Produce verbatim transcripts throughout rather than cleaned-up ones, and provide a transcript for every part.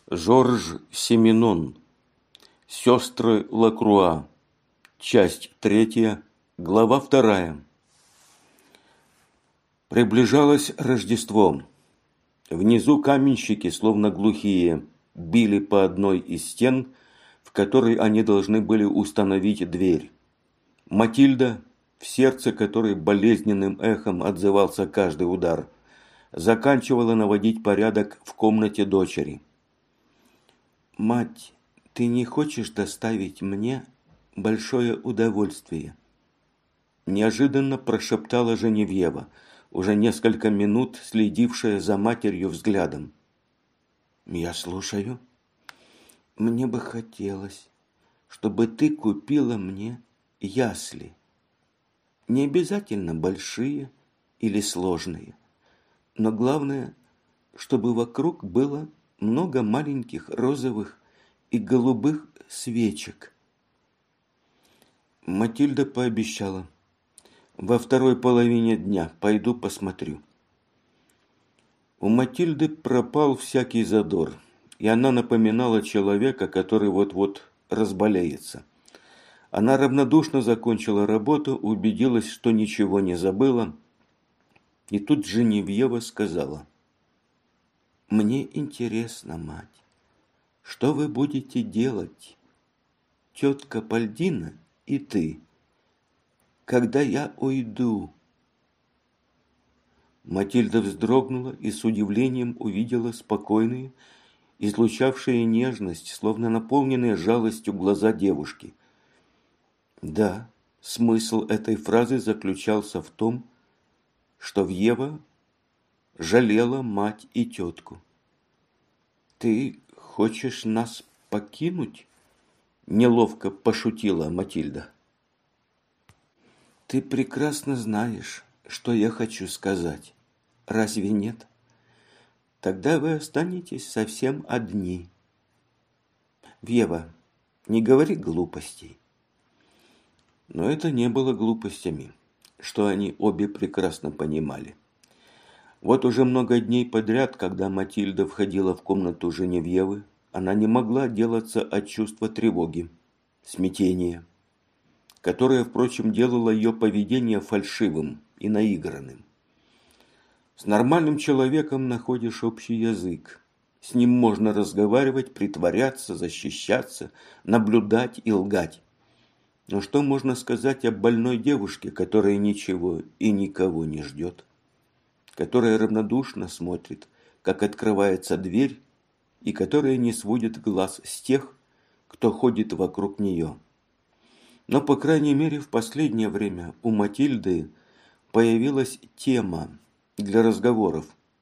Жорж Сименон. Сестры Лакруа. Часть третья. Глава вторая. Приближалось Рождество. Внизу каменщики, словно глухие, били по одной из стен, в которой они должны были установить дверь. Матильда, в сердце которой болезненным эхом отзывался каждый удар, заканчивала наводить порядок в комнате дочери. «Мать, ты не хочешь доставить мне большое удовольствие?» Неожиданно прошептала Женевьева, уже несколько минут следившая за матерью взглядом. «Я слушаю. Мне бы хотелось, чтобы ты купила мне ясли. Не обязательно большие или сложные, но главное, чтобы вокруг было много маленьких розовых и голубых свечек». Матильда пообещала: «Во второй половине дня пойду посмотрю». У Матильды пропал всякий задор, и она напоминала человека, который вот-вот разболеется. Она равнодушно закончила работу, убедилась, что ничего не забыла, и тут Женевьева сказала: «Мне интересно, мать, что вы будете делать, тетка Пальдина и ты, когда я уйду?» Матильда вздрогнула и с удивлением увидела спокойные, излучавшие нежность, словно наполненные жалостью глаза девушки. Да, смысл этой фразы заключался в том, что Ева жалела мать и тетку. «Ты хочешь нас покинуть?» – неловко пошутила Матильда. «Ты прекрасно знаешь, что я хочу сказать. Разве нет? Тогда вы останетесь совсем одни. Ева, не говори глупостей». Но это не было глупостями, что они обе прекрасно понимали. Вот уже много дней подряд, когда Матильда входила в комнату Женевьевы, она не могла отделаться от чувства тревоги, смятения, которое, впрочем, делало ее поведение фальшивым и наигранным. С нормальным человеком находишь общий язык. С ним можно разговаривать, притворяться, защищаться, наблюдать и лгать. Но что можно сказать о больной девушке, которая ничего и никого не ждет, которая равнодушно смотрит, как открывается дверь, и которая не сводит глаз с тех, кто ходит вокруг нее? Но, по крайней мере, в последнее время у Матильды появилась тема для разговоров.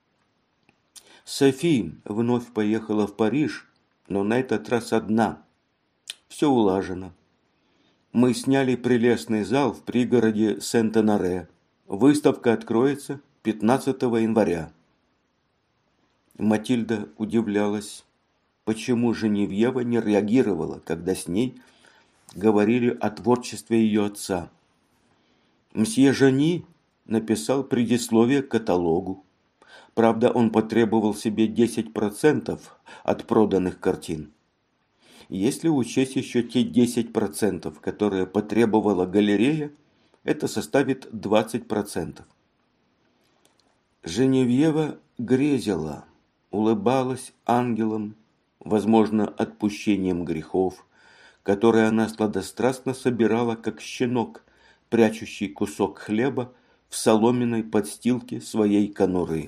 Софи вновь поехала в Париж, но на этот раз одна. Все улажено. Мы сняли прелестный зал в пригороде Сент-Оноре. Выставка откроется пятнадцатого января. Матильда удивлялась, почему Женевьева не реагировала, когда с ней говорили о творчестве ее отца. Мсье Жани написал предисловие к каталогу. Правда, он потребовал себе десять процентов от проданных картин. Если учесть еще те десять процентов, которые потребовала галерея, это составит двадцать процентов. Женевьева грезила, улыбалась ангелом, возможно, отпущением грехов, которые она сладострастно собирала, как щенок, прячущий кусок хлеба в соломенной подстилке своей конуры.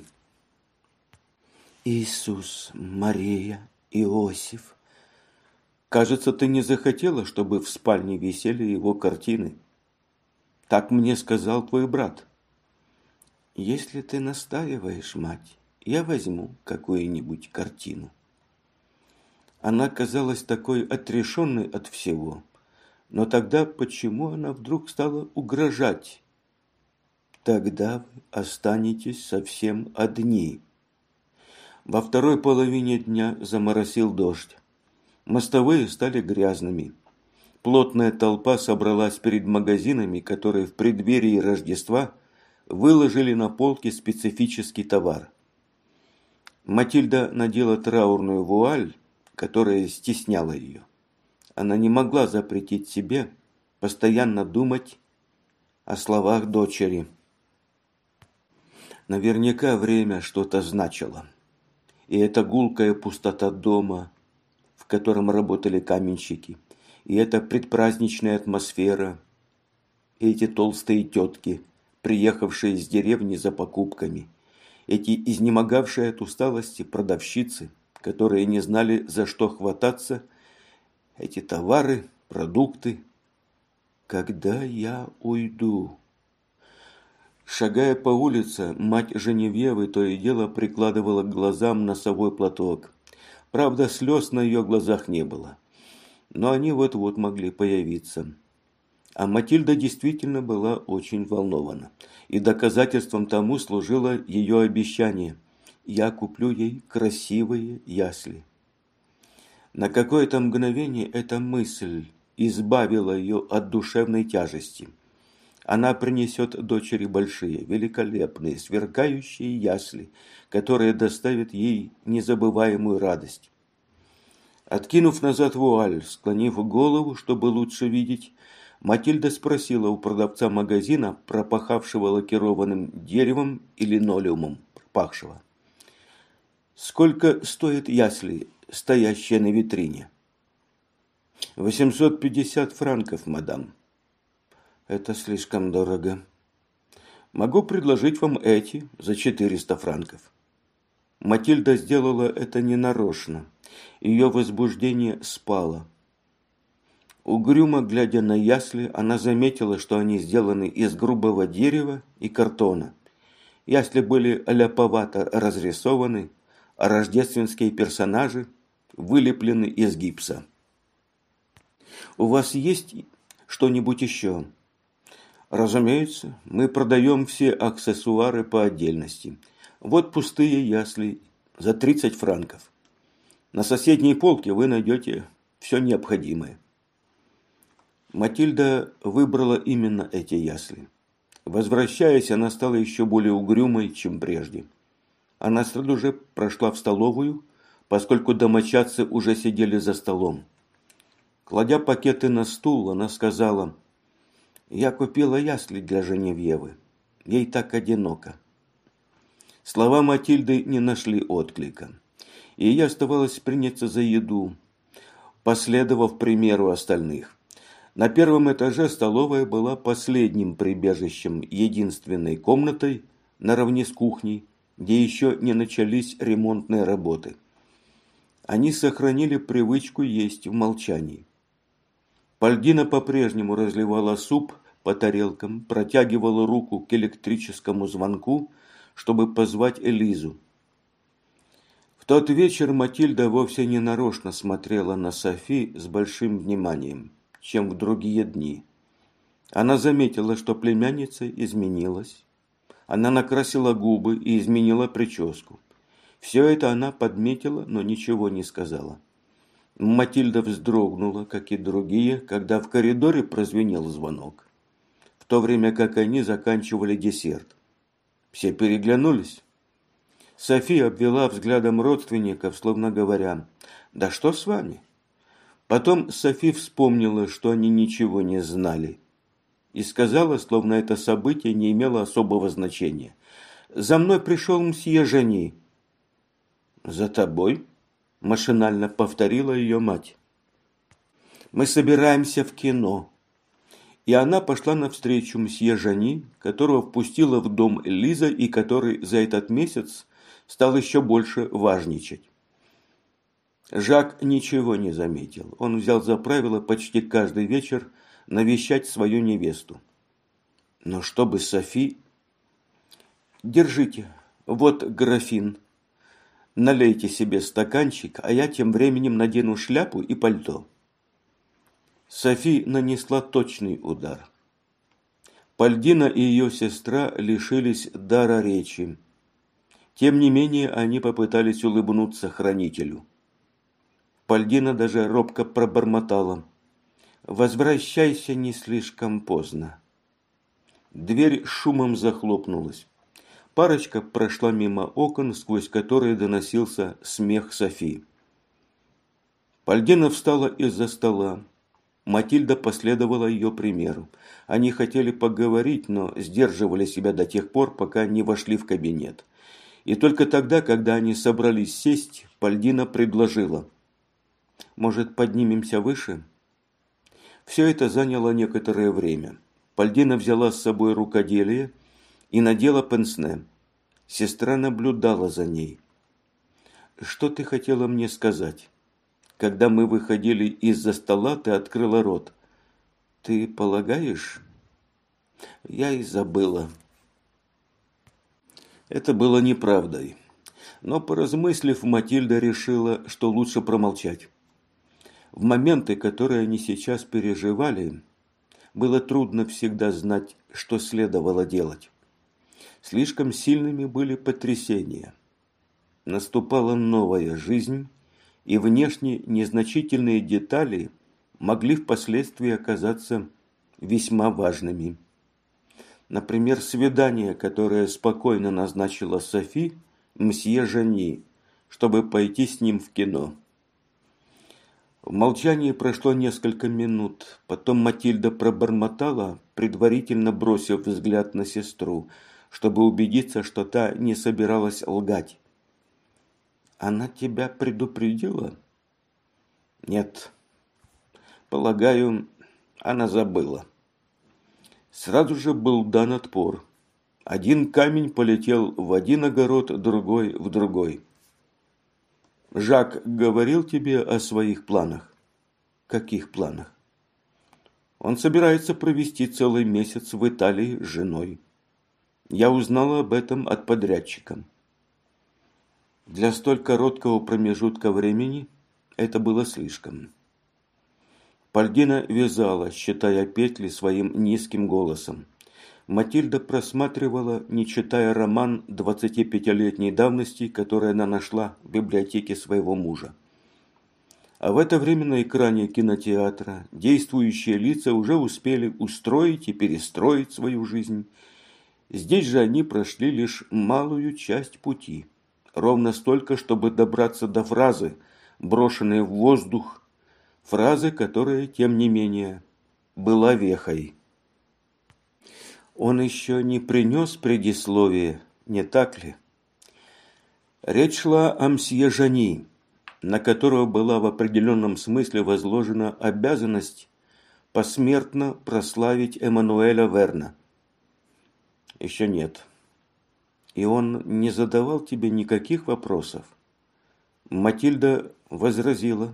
«Иисус, Мария, Иосиф, кажется, ты не захотела, чтобы в спальне висели его картины. Так мне сказал твой брат». «Если ты настаиваешь, мать, я возьму какую-нибудь картину». Она казалась такой отрешенной от всего, но тогда почему она вдруг стала угрожать? «Тогда вы останетесь совсем одни». Во второй половине дня заморосил дождь. Мостовые стали грязными. Плотная толпа собралась перед магазинами, которые в преддверии Рождества выложили на полке специфический товар. Матильда надела траурную вуаль которая стесняла ее. Она не могла запретить себе постоянно думать о словах дочери. Наверняка время что-то значило. И эта гулкая пустота дома, в котором работали каменщики, и эта предпраздничная атмосфера, и эти толстые тетки, приехавшие из деревни за покупками, эти изнемогавшие от усталости продавщицы, которые не знали, за что хвататься, эти товары, продукты. Когда я уйду? Шагая по улице, мать Женевьевы то и дело прикладывала к глазам носовой платок. Правда, слез на ее глазах не было, но они вот-вот могли появиться. А Матильда действительно была очень волнована, и доказательством тому служило ее обещание: я куплю ей красивые ясли. На какое-то мгновение эта мысль избавила ее от душевной тяжести. Она принесет дочери большие, великолепные, сверкающие ясли, которые доставят ей незабываемую радость. Откинув назад вуаль, склонив голову, чтобы лучше видеть, Матильда спросила у продавца магазина, пропахавшего лакированным деревом и линолеумом пахшего: «Сколько стоят ясли, стоящие на витрине?» «Восемьсот пятьдесят франков, мадам». «Это слишком дорого. Могу предложить вам эти за четыреста франков». Матильда сделала это ненарочно. Ее возбуждение спало. Угрюмо глядя на ясли, она заметила, что они сделаны из грубого дерева и картона. Ясли были ляповато разрисованы, а рождественские персонажи вылеплены из гипса. «У вас есть что-нибудь еще?» «Разумеется, мы продаем все аксессуары по отдельности. Вот пустые ясли за тридцать франков. На соседней полке вы найдете все необходимое». Матильда выбрала именно эти ясли. Возвращаясь, она стала еще более угрюмой, чем прежде. Она сразу же прошла в столовую, поскольку домочадцы уже сидели за столом. Кладя пакеты на стул, она сказала: «Я купила ясли для Женевьевы. Ей так одиноко». Слова Матильды не нашли отклика, и ей оставалось приняться за еду, последовав примеру остальных. На первом этаже столовая была последним прибежищем, единственной комнатой, наравне с кухней, где еще не начались ремонтные работы. Они сохранили привычку есть в молчании. Пальдина по-прежнему разливала суп по тарелкам, протягивала руку к электрическому звонку, чтобы позвать Элизу. В тот вечер Матильда вовсе не нарочно смотрела на Софи с большим вниманием, чем в другие дни. Она заметила, что племянница изменилась. Она накрасила губы и изменила прическу. Все это она подметила, но ничего не сказала. Матильда вздрогнула, как и другие, когда в коридоре прозвенел звонок, в то время как они заканчивали десерт. Все переглянулись. Софи обвела взглядом родственников, словно говоря: «Да что с вами?» Потом Софи вспомнила, что они ничего не знали, и сказала, словно это событие не имело особого значения: «За мной пришел мсье Жени». «За тобой?» – машинально повторила ее мать. «Мы собираемся в кино». И она пошла навстречу мсье Жени, которого впустила в дом Элиза и который за этот месяц стал еще больше важничать. Жак ничего не заметил. Он взял за правило почти каждый вечер навещать свою невесту. Но чтобы Софи... «Держите, вот графин. Налейте себе стаканчик, а я тем временем надену шляпу и пальто». Софи нанесла точный удар. Пальдина и ее сестра лишились дара речи. Тем не менее, они попытались улыбнуться хранителю. Пальдина даже робко пробормотала: «Возвращайся не слишком поздно». Дверь шумом захлопнулась. Парочка прошла мимо окон, сквозь которые доносился смех Софи. Пальдина встала из-за стола. Матильда последовала ее примеру. Они хотели поговорить, но сдерживали себя до тех пор, пока не вошли в кабинет. И только тогда, когда они собрались сесть, Пальдина предложила: «Может, поднимемся выше?» Все это заняло некоторое время. Пальдина взяла с собой рукоделие и надела пенсне. Сестра наблюдала за ней. «Что ты хотела мне сказать? Когда мы выходили из-за стола, ты открыла рот. Ты полагаешь?» «Я и забыла». Это было неправдой. Но, поразмыслив, Матильда решила, что лучше промолчать. В моменты, которые они сейчас переживали, было трудно всегда знать, что следовало делать. Слишком сильными были потрясения. Наступала новая жизнь, и внешне незначительные детали могли впоследствии оказаться весьма важными. Например, свидание, которое спокойно назначила Софи мсье Жани, чтобы пойти с ним в кино. В молчании прошло несколько минут. Потом Матильда пробормотала, предварительно бросив взгляд на сестру, чтобы убедиться, что та не собиралась лгать. «Она тебя предупредила?» «Нет. Полагаю, она забыла». Сразу же был дан отпор. Один камень полетел в один огород, другой в другой. «Жак говорил тебе о своих планах?» «Каких планах?» «Он собирается провести целый месяц в Италии с женой. Я узнала об этом от подрядчика». Для столь короткого промежутка времени это было слишком. Пальдина вязала, считая петли своим низким голосом. Матильда просматривала, не читая, роман двадцатипятилетней давности, который она нашла в библиотеке своего мужа. А в это время на экране кинотеатра действующие лица уже успели устроить и перестроить свою жизнь. Здесь же они прошли лишь малую часть пути. Ровно столько, чтобы добраться до фразы, брошенной в воздух, фразы, которая, тем не менее, была вехой. Он еще не принес предисловие, не так ли? Речь шла о мсье Жани, на которого была в определенном смысле возложена обязанность посмертно прославить Эммануэля Верна. Еще нет. И он не задавал тебе никаких вопросов? Матильда возразила.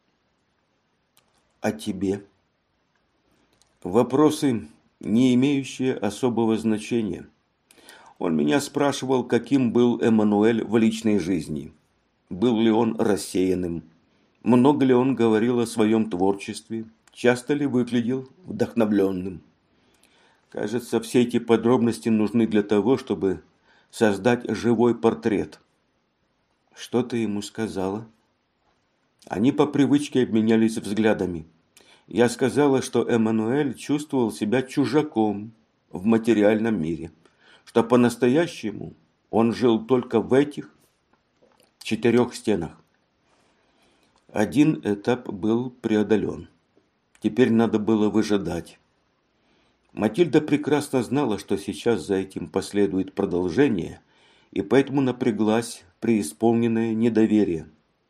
А тебе? Вопросы, не имеющие особого значения. Он меня спрашивал, каким был Эммануэль в личной жизни. Был ли он рассеянным? Много ли он говорил о своем творчестве? Часто ли выглядел вдохновленным? Кажется, все эти подробности нужны для того, чтобы создать живой портрет. Что ты ему сказала? Они по привычке обменялись взглядами. Я сказала, что Эммануэль чувствовал себя чужаком в материальном мире, что по-настоящему он жил только в этих четырех стенах. Один этап был преодолен. Теперь надо было выжидать. Матильда прекрасно знала, что сейчас за этим последует продолжение, и поэтому напряглась преисполненное недоверие.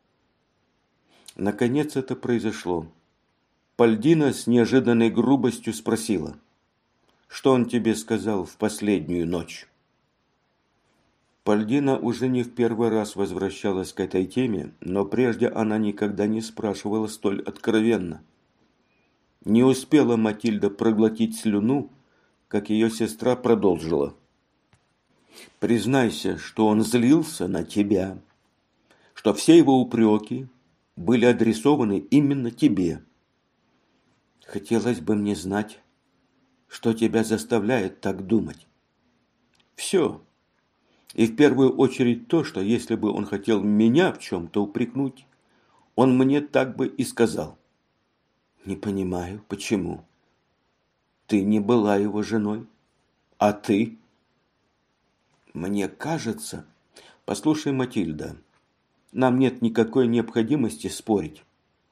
Наконец это произошло. Пальдина с неожиданной грубостью спросила: «Что он тебе сказал в последнюю ночь?» Пальдина уже не в первый раз возвращалась к этой теме, но прежде она никогда не спрашивала столь откровенно. Не успела Матильда проглотить слюну, как ее сестра продолжила: «Признайся, что он злился на тебя, что все его упреки были адресованы именно тебе. Хотелось бы мне знать, что тебя заставляет так думать. Все. И в первую очередь то, что если бы он хотел меня в чем-то упрекнуть, он мне так бы и сказал». «Не понимаю, почему? Ты не была его женой, а ты?» «Мне кажется...» «Послушай, Матильда, нам нет никакой необходимости спорить.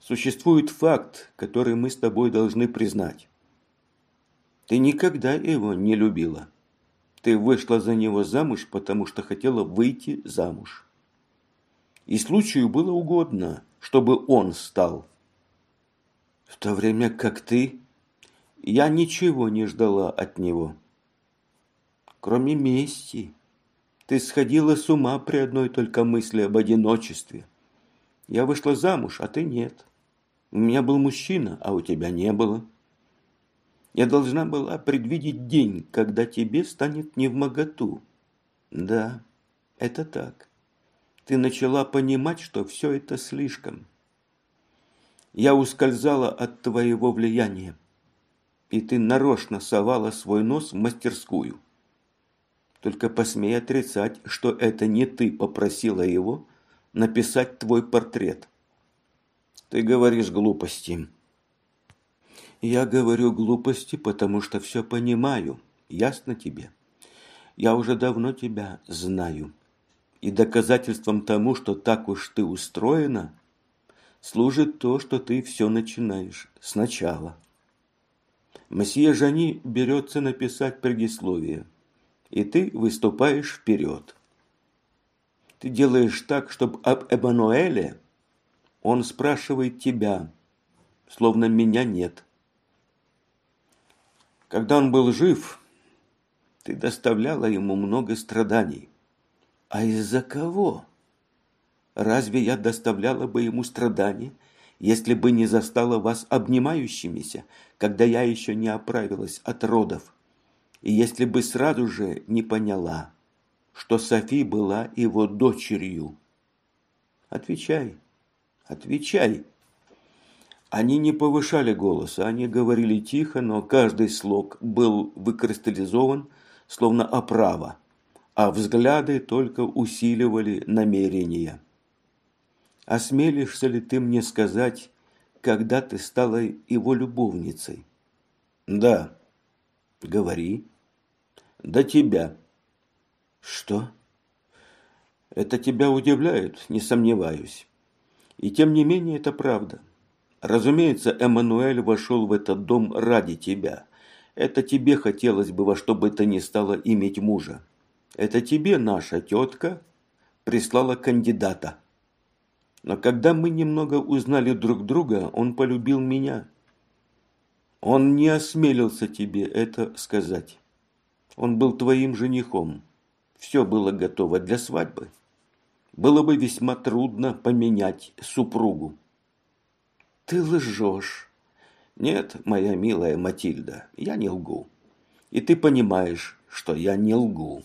Существует факт, который мы с тобой должны признать. Ты никогда его не любила. Ты вышла за него замуж, потому что хотела выйти замуж. И случаю было угодно, чтобы он стал. В то время как ты, я ничего не ждала от него. Кроме мести. Ты сходила с ума при одной только мысли об одиночестве. Я вышла замуж, а ты нет. У меня был мужчина, а у тебя не было. Я должна была предвидеть день, когда тебе станет невмоготу. Да, это так. Ты начала понимать, что все это слишком. Я ускользала от твоего влияния, и ты нарочно совала свой нос в мастерскую. Только посмей отрицать, что это не ты попросила его написать твой портрет. Ты говоришь глупости. Я говорю глупости, потому что все понимаю. Ясно тебе? Я уже давно тебя знаю. И доказательством тому, что так уж ты устроена, служит то, что ты все начинаешь сначала. Мсье Жани берется написать предисловие, и ты выступаешь вперед. Ты делаешь так, чтобы об Эммануэле он спрашивает тебя, словно меня нет. Когда он был жив, ты доставляла ему много страданий. А из-за кого? Разве я доставляла бы ему страдания, если бы не застала вас обнимающимися, когда я еще не оправилась от родов, и если бы сразу же не поняла, что Софи была его дочерью? Отвечай, отвечай. Они не повышали голоса, они говорили тихо, но каждый слог был выкристаллизован, словно оправа, а взгляды только усиливали намерения. Осмелишься ли ты мне сказать, когда ты стала его любовницей? Да. Говори. До тебя. Что? Это тебя удивляет, не сомневаюсь. И тем не менее это правда. Разумеется, Эммануэль вошел в этот дом ради тебя. Это тебе хотелось бы во что бы то ни стало иметь мужа. Это тебе наша тетка прислала кандидата. Но когда мы немного узнали друг друга, он полюбил меня. Он не осмелился тебе это сказать. Он был твоим женихом. Все было готово для свадьбы. Было бы весьма трудно поменять супругу. Ты лжешь. Нет, моя милая Матильда, я не лгу. И ты понимаешь, что я не лгу.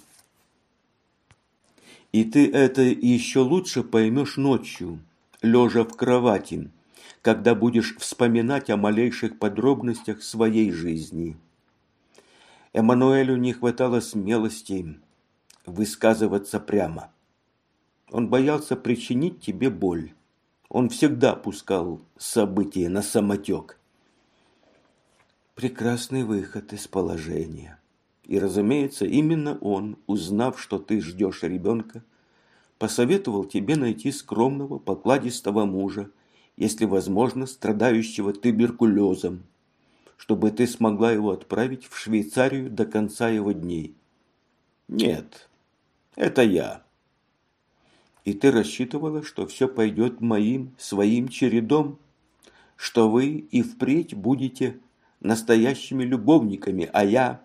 И ты это еще лучше поймешь ночью, лежа в кровати, когда будешь вспоминать о малейших подробностях своей жизни. Эммануэлю не хватало смелости высказываться прямо. Он боялся причинить тебе боль. Он всегда пускал события на самотек. Прекрасный выход из положения. И, разумеется, именно он, узнав, что ты ждешь ребенка, посоветовал тебе найти скромного, покладистого мужа, если возможно, страдающего туберкулезом, чтобы ты смогла его отправить в Швейцарию до конца его дней. Нет, это я. И ты рассчитывала, что все пойдет моим, своим чередом, что вы и впредь будете настоящими любовниками, а я...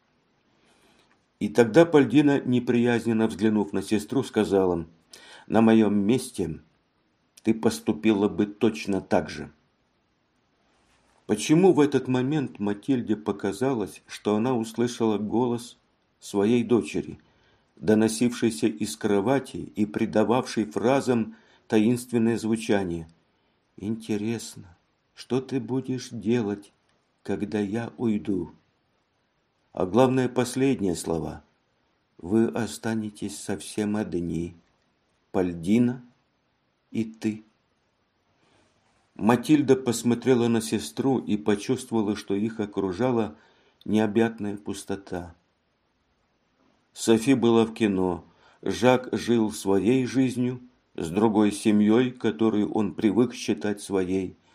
И тогда Пальдина, неприязненно взглянув на сестру, сказала: «На моем месте ты поступила бы точно так же». Почему в этот момент Матильде показалось, что она услышала голос своей дочери, доносившийся из кровати и придававший фразам таинственное звучание? «Интересно, что ты будешь делать, когда я уйду?» А главное, последние слова: «Вы останетесь совсем одни, Пальдина и ты». Матильда посмотрела на сестру и почувствовала, что их окружала необъятная пустота. Софи была в кино, Жак жил своей жизнью, с другой семьей, которую он привык считать своей,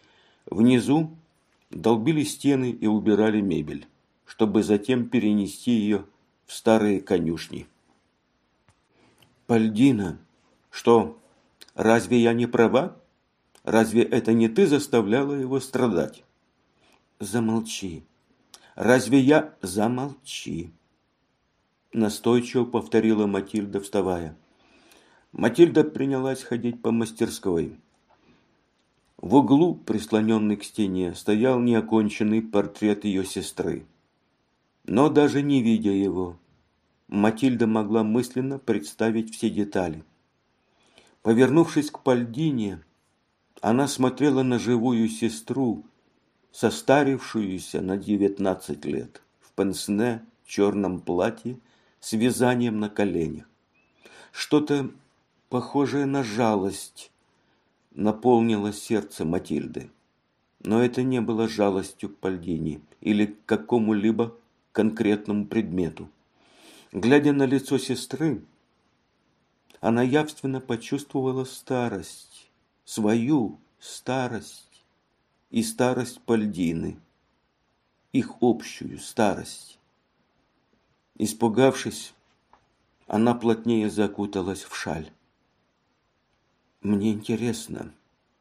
Внизу долбили стены и убирали мебель, чтобы затем перенести ее в старые конюшни. Пальдина, что, разве я не права? Разве это не ты заставляла его страдать? Замолчи. Разве я... Замолчи. Настойчиво повторила Матильда, вставая. Матильда принялась ходить по мастерской. В углу, прислоненный к стене, стоял неоконченный портрет ее сестры. Но даже не видя его, Матильда могла мысленно представить все детали. Повернувшись к Пальдине, она смотрела на живую сестру, состарившуюся на девятнадцать лет, в пенсне, черном платье, с вязанием на коленях. Что-то похожее на жалость наполнило сердце Матильды. Но это не было жалостью к Пальдине или к какому-либо конкретному предмету. Глядя на лицо сестры, она явственно почувствовала старость, свою старость и старость Пальдины, их общую старость. Испугавшись, она плотнее закуталась в шаль. Мне интересно,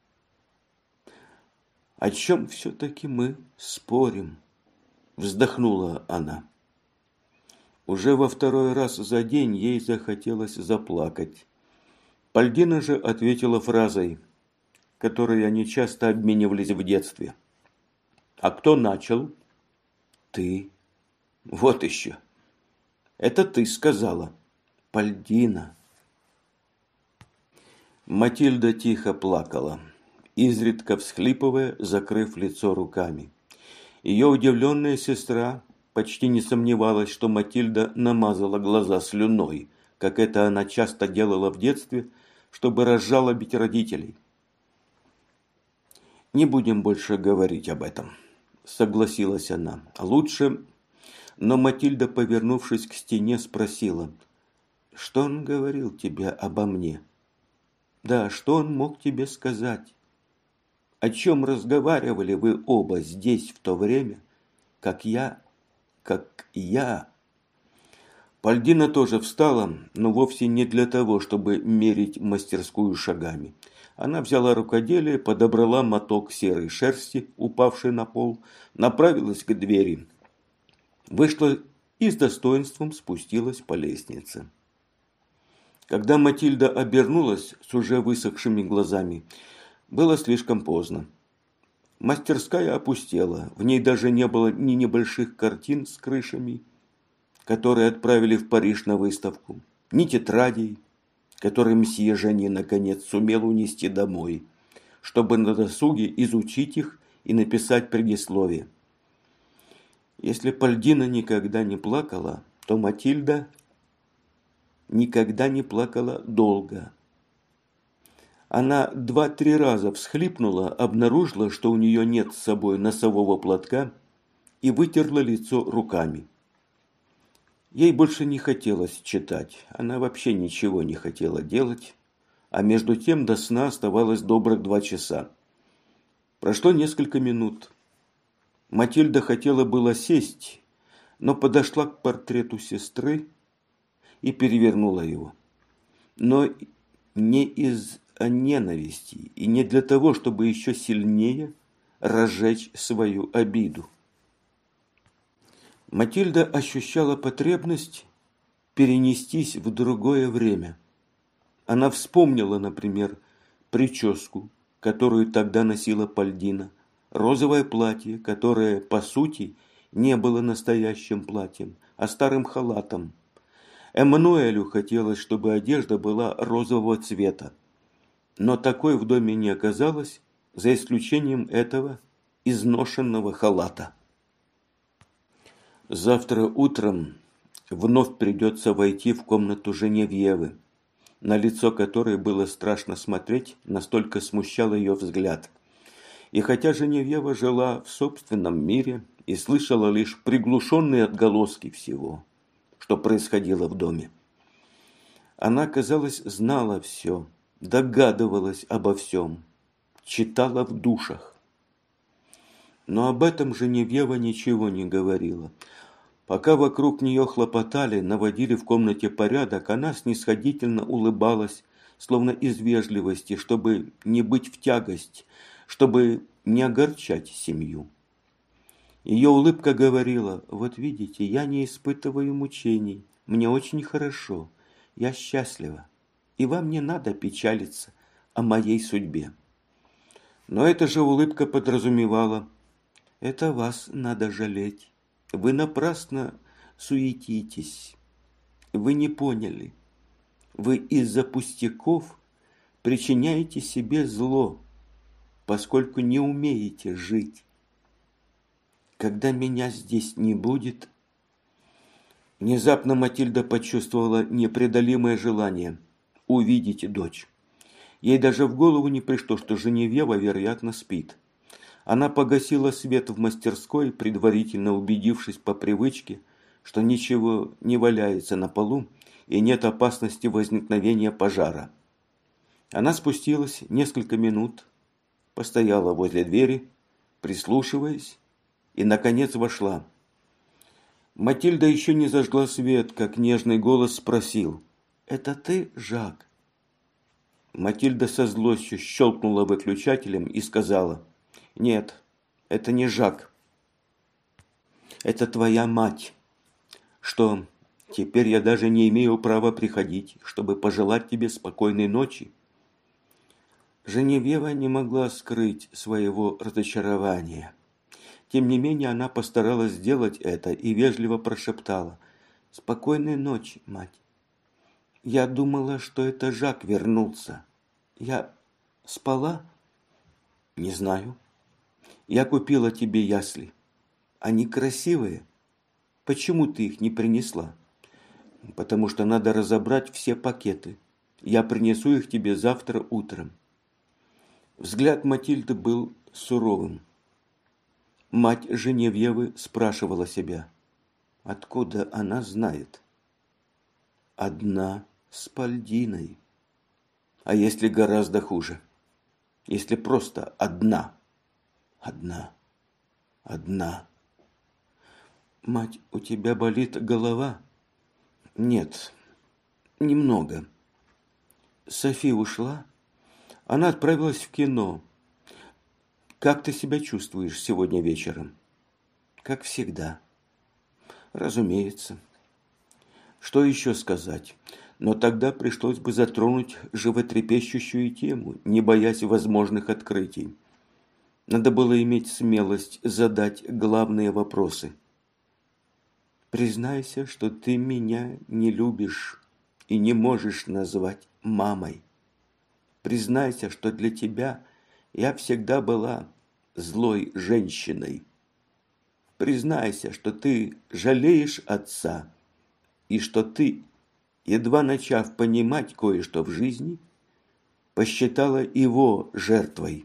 о чем все-таки мы спорим? Вздохнула она. Уже во второй раз за день ей захотелось заплакать. Пальдина же ответила фразой, которой они часто обменивались в детстве. А кто начал? Ты. Вот еще. Это ты сказала. Пальдина. Матильда тихо плакала, изредка всхлипывая, закрыв лицо руками. Ее удивленная сестра почти не сомневалась, что Матильда намазала глаза слюной, как это она часто делала в детстве, чтобы разжалобить родителей. «Не будем больше говорить об этом», — согласилась она. «Лучше...» Но Матильда, повернувшись к стене, спросила, «Что он говорил тебе обо мне?» «Да, что он мог тебе сказать? О чем разговаривали вы оба здесь в то время, как я, как я?» Пальдина тоже встала, но вовсе не для того, чтобы мерить мастерскую шагами. Она взяла рукоделие, подобрала моток серой шерсти, упавший на пол, направилась к двери. Вышла и с достоинством спустилась по лестнице. Когда Матильда обернулась с уже высохшими глазами, было слишком поздно. Мастерская опустела, в ней даже не было ни небольших картин с крышами, которые отправили в Париж на выставку, ни тетрадей, которые мсье Жени наконец сумел унести домой, чтобы на досуге изучить их и написать предисловие. Если Пальдина никогда не плакала, то Матильда никогда не плакала долго. Она два-три раза всхлипнула, обнаружила, что у нее нет с собой носового платка, и вытерла лицо руками. Ей больше не хотелось читать, она вообще ничего не хотела делать, а между тем до сна оставалось добрых два часа. Прошло несколько минут. Матильда хотела было сесть, но подошла к портрету сестры и перевернула его. Но не из ненависти и не для того, чтобы еще сильнее разжечь свою обиду. Матильда ощущала потребность перенестись в другое время. Она вспомнила, например, прическу, которую тогда носила Пальдина, розовое платье, которое, по сути, не было настоящим платьем, а старым халатом. Эммануэлю хотелось, чтобы одежда была розового цвета, но такой в доме не оказалось, за исключением этого изношенного халата. Завтра утром вновь придется войти в комнату Женевьевы, на лицо которой было страшно смотреть, настолько смущал ее взгляд. И хотя Женевьева жила в собственном мире и слышала лишь приглушенные отголоски всего, что происходило в доме, она, казалось, знала все, догадывалась обо всем, читала в душах. Но об этом Женевьева ничего не говорила. Пока вокруг нее хлопотали, наводили в комнате порядок, она снисходительно улыбалась, словно из вежливости, чтобы не быть в тягость, чтобы не огорчать семью. Ее улыбка говорила: «Вот видите, я не испытываю мучений, мне очень хорошо, я счастлива, и вам не надо печалиться о моей судьбе». Но эта же улыбка подразумевала: «Это вас надо жалеть, вы напрасно суетитесь, вы не поняли, вы из-за пустяков причиняете себе зло, поскольку не умеете жить. Когда меня здесь не будет...» Внезапно Матильда почувствовала непреодолимое желание увидеть дочь. Ей даже в голову не пришло, что Женевьева, вероятно, спит. Она погасила свет в мастерской, предварительно убедившись по привычке, что ничего не валяется на полу и нет опасности возникновения пожара. Она спустилась несколько минут, постояла возле двери, прислушиваясь, и, наконец, вошла. Матильда еще не зажгла свет, как нежный голос спросил: «Это ты, Жак?» Матильда со злостью щелкнула выключателем и сказала: «Нет, это не Жак. Это твоя мать. Что, теперь я даже не имею права приходить, чтобы пожелать тебе спокойной ночи?» Женевьева не могла скрыть своего разочарования. Тем не менее, она постаралась сделать это и вежливо прошептала: «Спокойной ночи, мать. Я думала, что это Жак вернулся. Я спала?» «Не знаю. Я купила тебе ясли. Они красивые. Почему ты их не принесла?» «Потому что надо разобрать все пакеты. Я принесу их тебе завтра утром». Взгляд Матильды был суровым. Мать Женевьевы спрашивала себя: откуда она знает? Одна с Пальдиной. А если гораздо хуже? Если просто одна? Одна. Одна. «Мать, у тебя болит голова?» «Нет, немного». «Софи ушла?» «Она отправилась в кино. Как ты себя чувствуешь сегодня вечером?» «Как всегда». «Разумеется». Что еще сказать? Но тогда пришлось бы затронуть животрепещущую тему, не боясь возможных открытий. Надо было иметь смелость задать главные вопросы. «Признайся, что ты меня не любишь и не можешь назвать мамой. Признайся, что для тебя я всегда была злой женщиной. Признайся, что ты жалеешь отца и что ты, едва начав понимать кое-что в жизни, посчитала его жертвой.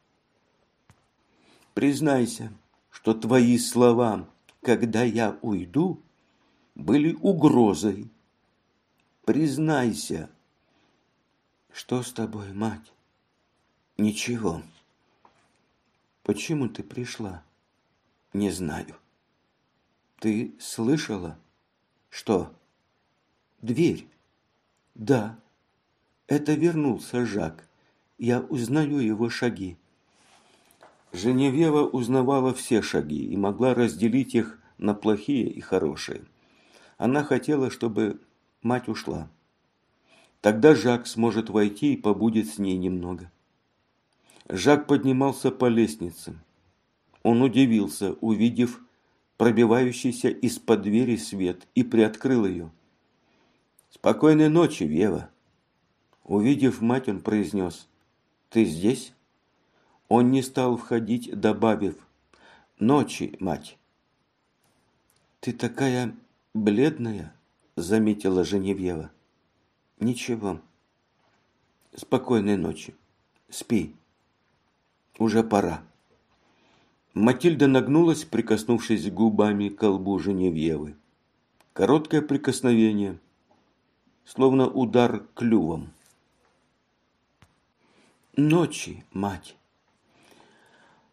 Признайся, что твои слова «когда я уйду» были угрозой. Признайся». «Что с тобой, мать?» «Ничего». «Почему ты пришла?» «Не знаю». «Ты слышала?» «Что?» «Дверь». «Да, это вернулся Жак. Я узнаю его шаги». Женевьева узнавала все шаги и могла разделить их на плохие и хорошие. Она хотела, чтобы мать ушла. Тогда Жак сможет войти и побудет с ней немного. Жак поднимался по лестнице. Он удивился, увидев пробивающийся из-под двери свет, и приоткрыл ее. «Спокойной ночи, Ева». Увидев мать, он произнес: «Ты здесь?» Он не стал входить, добавив: «Ночи, мать». «Ты такая бледная», — заметила Женевьева. «Ничего. Спокойной ночи. Спи. Уже пора». Матильда нагнулась, прикоснувшись губами к колбу Женевьевы. Короткое прикосновение, словно удар клювом. «Ночи, мать».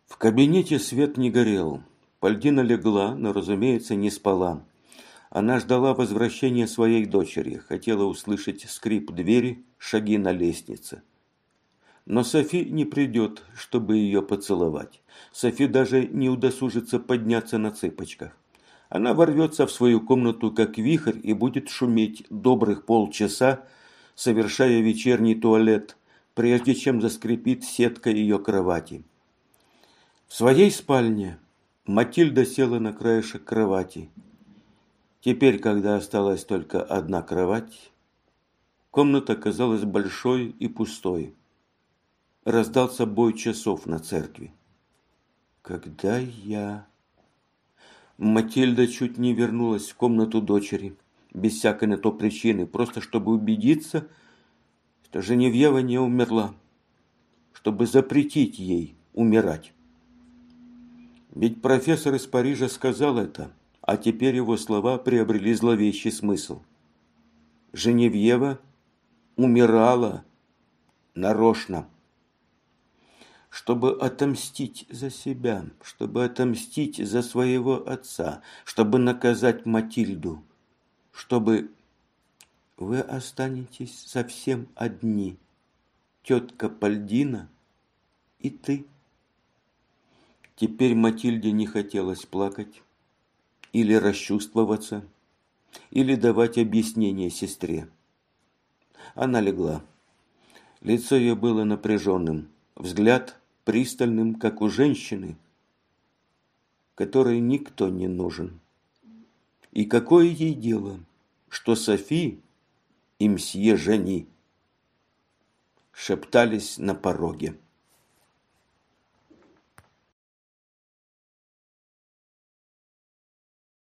В кабинете свет не горел. Пальдина легла, но, разумеется, не спала. Она ждала возвращения своей дочери, хотела услышать скрип двери, шаги на лестнице. Но Софи не придет, чтобы ее поцеловать. Софи даже не удосужится подняться на цыпочках. Она ворвется в свою комнату, как вихрь, и будет шуметь добрых полчаса, совершая вечерний туалет, прежде чем заскрипит сетка ее кровати. В своей спальне Матильда села на краешек кровати. Теперь, когда осталась только одна кровать, комната казалась большой и пустой. Раздался бой часов на церкви. Когда я... Матильда чуть не вернулась в комнату дочери, без всякой на то причины, просто чтобы убедиться, что Женевьева не умерла, чтобы запретить ей умирать. Ведь профессор из Парижа сказал это, а теперь его слова приобрели зловещий смысл. Женевьева умирала нарочно, чтобы отомстить за себя, чтобы отомстить за своего отца, чтобы наказать Матильду, чтобы... Вы останетесь совсем одни, тетка Пальдина и ты. Теперь Матильде не хотелось плакать, или расчувствоваться, или давать объяснение сестре. Она легла. Лицо ее было напряженным, взгляд пристальным, как у женщины, которой никто не нужен. И какое ей дело, что Софи и мсье Жени шептались на пороге.